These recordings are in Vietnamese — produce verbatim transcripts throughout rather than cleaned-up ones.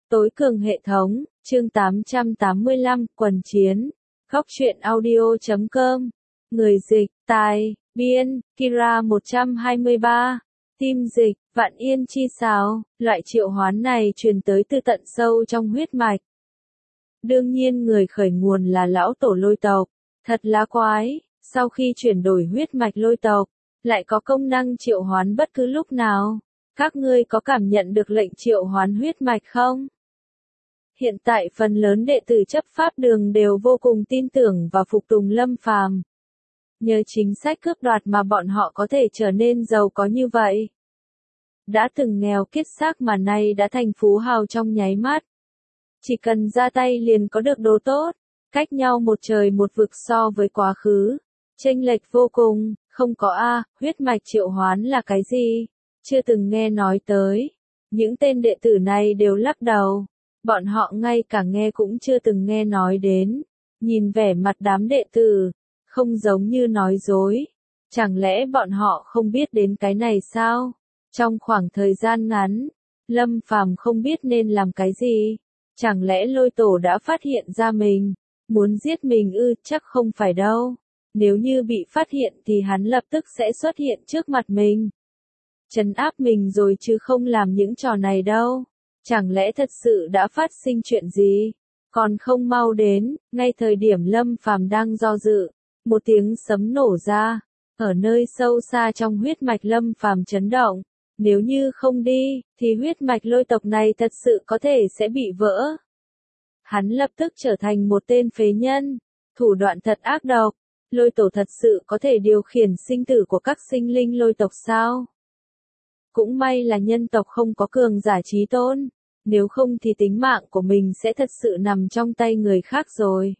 Tối cường hệ thống, chương tám trăm tám mươi lăm, quần chiến. Góc truyện audio chấm com. Người dịch, tài, biên, Kira một trăm hai mươi ba. Tim dịch, Vạn Yên chi sáo. Loại triệu hoán này truyền tới từ tận sâu trong huyết mạch. Đương nhiên người khởi nguồn là lão tổ lôi tộc. Thật là quái, sau khi chuyển đổi huyết mạch lôi tộc, lại có công năng triệu hoán bất cứ lúc nào. Các ngươi có cảm nhận được lệnh triệu hoán huyết mạch không? Hiện tại phần lớn đệ tử chấp pháp đường đều vô cùng tin tưởng và phục tùng Lâm Phàm. Nhờ chính sách cướp đoạt mà bọn họ có thể trở nên giàu có như vậy. Đã từng nghèo kiết xác mà nay đã thành phú hào trong nháy mắt. Chỉ cần ra tay liền có được đồ tốt, cách nhau một trời một vực so với quá khứ. Chênh lệch vô cùng, không có a, huyết mạch triệu hoán là cái gì? Chưa từng nghe nói tới. Những tên đệ tử này đều lắc đầu. Bọn họ ngay cả nghe cũng chưa từng nghe nói đến. Nhìn vẻ mặt đám đệ tử, không giống như nói dối. Chẳng lẽ bọn họ không biết đến cái này sao? Trong khoảng thời gian ngắn, Lâm Phàm không biết nên làm cái gì. Chẳng lẽ lôi tổ đã phát hiện ra mình, muốn giết mình ư? Chắc không phải đâu. Nếu như bị phát hiện thì hắn lập tức sẽ xuất hiện trước mặt mình. Trấn áp mình rồi chứ không làm những trò này đâu. Chẳng lẽ thật sự đã phát sinh chuyện gì? Còn không mau đến, ngay thời điểm Lâm Phàm đang do dự, một tiếng sấm nổ ra, ở nơi sâu xa trong huyết mạch Lâm Phàm chấn động. Nếu như không đi, thì huyết mạch lôi tộc này thật sự có thể sẽ bị vỡ. Hắn lập tức trở thành một tên phế nhân, thủ đoạn thật ác độc. Lôi tổ thật sự có thể điều khiển sinh tử của các sinh linh lôi tộc sao? Cũng may là nhân tộc không có cường giả trí tôn, nếu không thì tính mạng của mình sẽ thật sự nằm trong tay người khác rồi.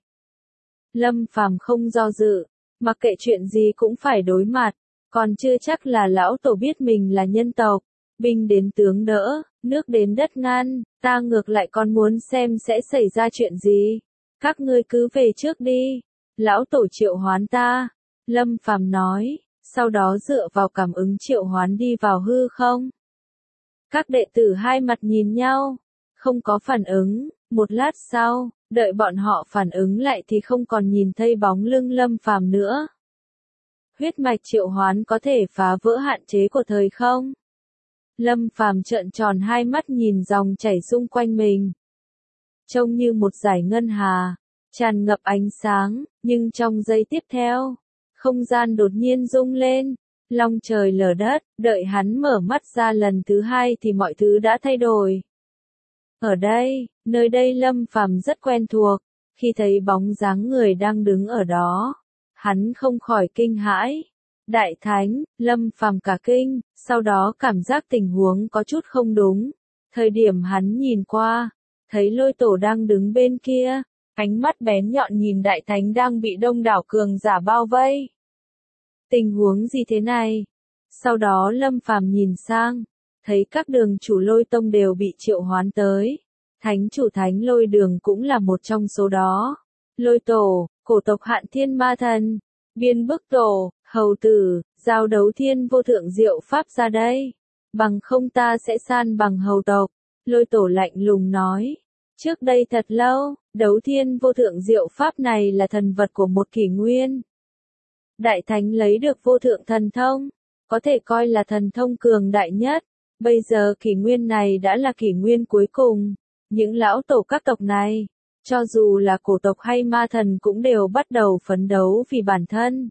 Lâm Phàm không do dự, mặc kệ chuyện gì cũng phải đối mặt, còn chưa chắc là lão tổ biết mình là nhân tộc. Binh đến tướng đỡ, nước đến đất ngăn, ta ngược lại còn muốn xem sẽ xảy ra chuyện gì. Các ngươi cứ về trước đi, lão tổ triệu hoán ta, Lâm Phàm nói. Sau đó dựa vào cảm ứng triệu hoán đi vào hư không. Các đệ tử hai mặt nhìn nhau, không có phản ứng. Một lát sau, đợi bọn họ phản ứng lại thì không còn nhìn thấy bóng lưng Lâm Phàm nữa. Huyết mạch triệu hoán có thể phá vỡ hạn chế của thời không? Lâm Phàm trợn tròn hai mắt nhìn dòng chảy xung quanh mình. Trông như một dải ngân hà, tràn ngập ánh sáng, nhưng trong giây tiếp theo, không gian đột nhiên rung lên, long trời lở đất, đợi hắn mở mắt ra lần thứ hai thì mọi thứ đã thay đổi. Ở đây, nơi đây Lâm Phàm rất quen thuộc, khi thấy bóng dáng người đang đứng ở đó, hắn không khỏi kinh hãi. Đại Thánh, Lâm Phàm cả kinh, sau đó cảm giác tình huống có chút không đúng. Thời điểm hắn nhìn qua, thấy lôi tổ đang đứng bên kia. Ánh mắt bén nhọn nhìn Đại Thánh đang bị đông đảo cường giả bao vây. Tình huống gì thế này? Sau đó Lâm Phàm nhìn sang, thấy các đường chủ lôi tông đều bị triệu hoán tới. Thánh chủ Thánh lôi đường cũng là một trong số đó. Lôi tổ, cổ tộc Hạn Thiên Ma Thần, Biên Bức Tổ, Hầu Tử, giao đấu thiên vô thượng diệu pháp ra đây. Bằng không ta sẽ san bằng hầu tộc. Lôi tổ lạnh lùng nói. Trước đây thật lâu, đấu thiên vô thượng diệu pháp này là thần vật của một kỷ nguyên. Đại Thánh lấy được vô thượng thần thông, có thể coi là thần thông cường đại nhất. Bây giờ kỷ nguyên này đã là kỷ nguyên cuối cùng. Những lão tổ các tộc này, cho dù là cổ tộc hay ma thần cũng đều bắt đầu phấn đấu vì bản thân.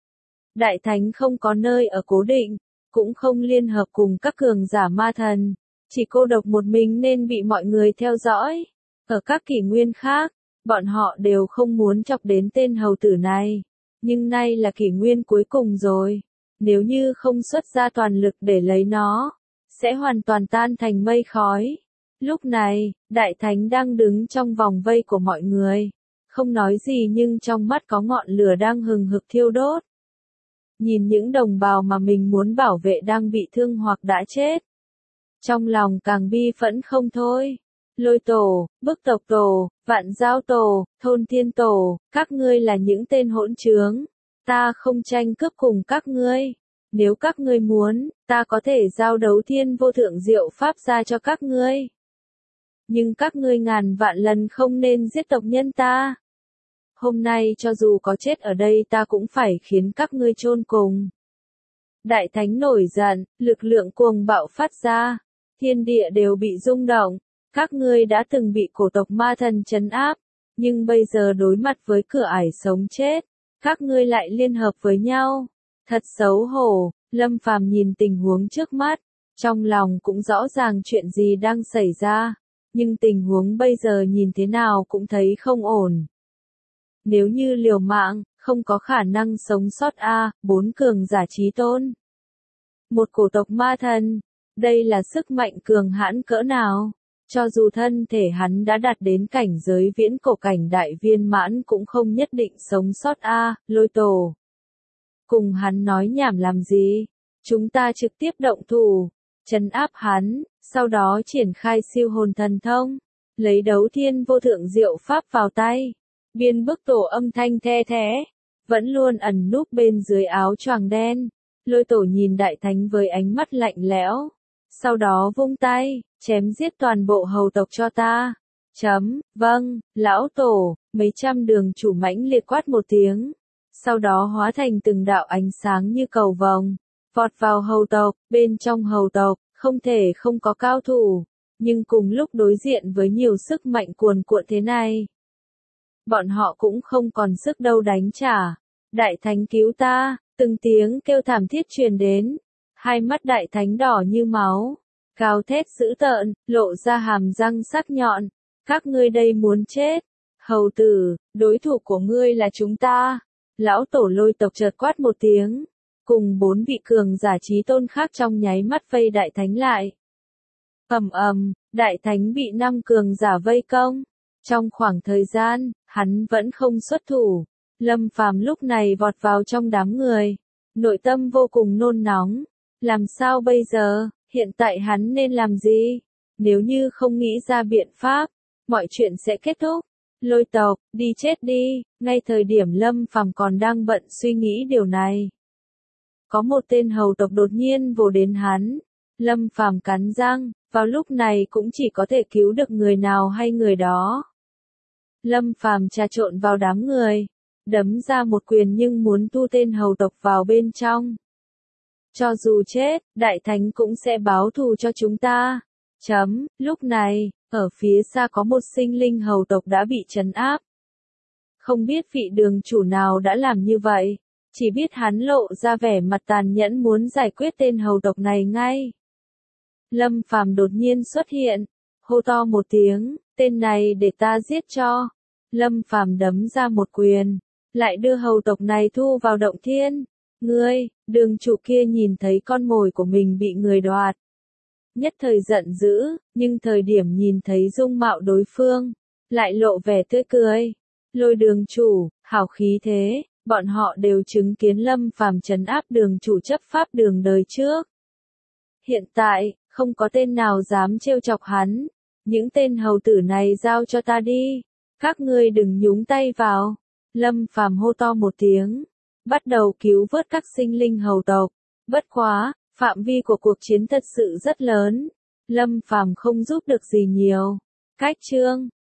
Đại Thánh không có nơi ở cố định, cũng không liên hợp cùng các cường giả ma thần, chỉ cô độc một mình nên bị mọi người theo dõi. Ở các kỷ nguyên khác, bọn họ đều không muốn chọc đến tên hầu tử này. Nhưng nay là kỷ nguyên cuối cùng rồi. Nếu như không xuất ra toàn lực để lấy nó, sẽ hoàn toàn tan thành mây khói. Lúc này, Đại Thánh đang đứng trong vòng vây của mọi người. Không nói gì nhưng trong mắt có ngọn lửa đang hừng hực thiêu đốt. Nhìn những đồng bào mà mình muốn bảo vệ đang bị thương hoặc đã chết. Trong lòng càng bi phẫn không thôi. Lôi tổ, Bức tộc tổ, Vạn Giao tổ, Thôn Thiên tổ, các ngươi là những tên hỗn trướng. Ta không tranh cướp cùng các ngươi. Nếu các ngươi muốn, ta có thể giao đấu thiên vô thượng diệu pháp ra cho các ngươi. nhưng các ngươi ngàn vạn lần không nên giết tộc nhân ta. Hôm nay cho dù có chết ở đây ta cũng phải khiến các ngươi chôn cùng. Đại thánh nổi giận, lực lượng cuồng bạo phát ra, thiên địa đều bị rung động. Các ngươi đã từng bị cổ tộc ma thần trấn áp, nhưng bây giờ đối mặt với cửa ải sống chết, các ngươi lại liên hợp với nhau. Thật xấu hổ. Lâm Phàm nhìn tình huống trước mắt, trong lòng cũng rõ ràng chuyện gì đang xảy ra, nhưng tình huống bây giờ nhìn thế nào cũng thấy không ổn. Nếu như liều mạng, không có khả năng sống sót a, bốn cường giả chí tôn. Một cổ tộc ma thần, đây là sức mạnh cường hãn cỡ nào? Cho dù thân thể hắn đã đạt đến cảnh giới viễn cổ cảnh đại viên mãn cũng không nhất định sống sót a, Lôi Tổ. Cùng hắn nói nhảm làm gì? Chúng ta trực tiếp động thủ, trấn áp hắn, sau đó triển khai siêu hồn thần thông, lấy đấu thiên vô thượng diệu pháp vào tay. Biên bức tổ âm thanh the thé, vẫn luôn ẩn núp bên dưới áo choàng đen. Lôi Tổ nhìn đại thánh với ánh mắt lạnh lẽo, sau đó vung tay, chém giết toàn bộ hầu tộc cho ta. Chấm, vâng, lão tổ, mấy trăm đường chủ mãnh liệt quát một tiếng. Sau đó hóa thành từng đạo ánh sáng như cầu vồng, vọt vào hầu tộc. Bên trong hầu tộc, không thể không có cao thủ, nhưng cùng lúc đối diện với nhiều sức mạnh cuồn cuộn thế này, bọn họ cũng không còn sức đâu đánh trả. Đại thánh cứu ta, từng tiếng kêu thảm thiết truyền đến, hai mắt đại thánh đỏ như máu, gào thét dữ tợn, lộ ra hàm răng sắc nhọn. Các ngươi đây muốn chết. Hầu tử, đối thủ của ngươi là chúng ta. Lão tổ Lôi tộc chợt quát một tiếng, cùng bốn vị cường giả chí tôn khác trong nháy mắt vây đại thánh lại. Ầm ầm, đại thánh bị năm cường giả vây công. Trong khoảng thời gian, hắn vẫn không xuất thủ. Lâm Phàm lúc này vọt vào trong đám người, nội tâm vô cùng nôn nóng. Làm sao bây giờ, hiện tại hắn nên làm gì? Nếu như không nghĩ ra biện pháp, mọi chuyện sẽ kết thúc. Lôi tộc, đi chết đi. Ngay thời điểm Lâm Phàm còn đang bận suy nghĩ điều này, có một tên hầu tộc đột nhiên vồ đến hắn. Lâm Phàm cắn răng, vào lúc này cũng chỉ có thể cứu được người nào hay người đó. Lâm Phàm trà trộn vào đám người, đấm ra một quyền nhưng muốn thu tên hầu tộc vào bên trong. Cho dù chết, đại thánh cũng sẽ báo thù cho chúng ta. Chấm, lúc này, ở phía xa có một sinh linh hầu tộc đã bị trấn áp. Không biết vị đường chủ nào đã làm như vậy, chỉ biết hắn lộ ra vẻ mặt tàn nhẫn muốn giải quyết tên hầu tộc này ngay. Lâm Phàm đột nhiên xuất hiện, hô to một tiếng, tên này để ta giết cho. Lâm Phàm đấm ra một quyền, lại đưa hầu tộc này thu vào động thiên. Ngươi, đường chủ kia nhìn thấy con mồi của mình bị người đoạt, nhất thời giận dữ, nhưng thời điểm nhìn thấy dung mạo đối phương, lại lộ vẻ tươi cười. Lôi đường chủ, hào khí thế, bọn họ đều chứng kiến Lâm Phàm trấn áp đường chủ chấp pháp đường đời trước. Hiện tại, không có tên nào dám trêu chọc hắn. Những tên hầu tử này giao cho ta đi. Các ngươi đừng nhúng tay vào. Lâm Phàm hô to một tiếng, bắt đầu cứu vớt các sinh linh hầu tộc. Bất quá, phạm vi của cuộc chiến thật sự rất lớn. Lâm Phàm không giúp được gì nhiều. Cách chương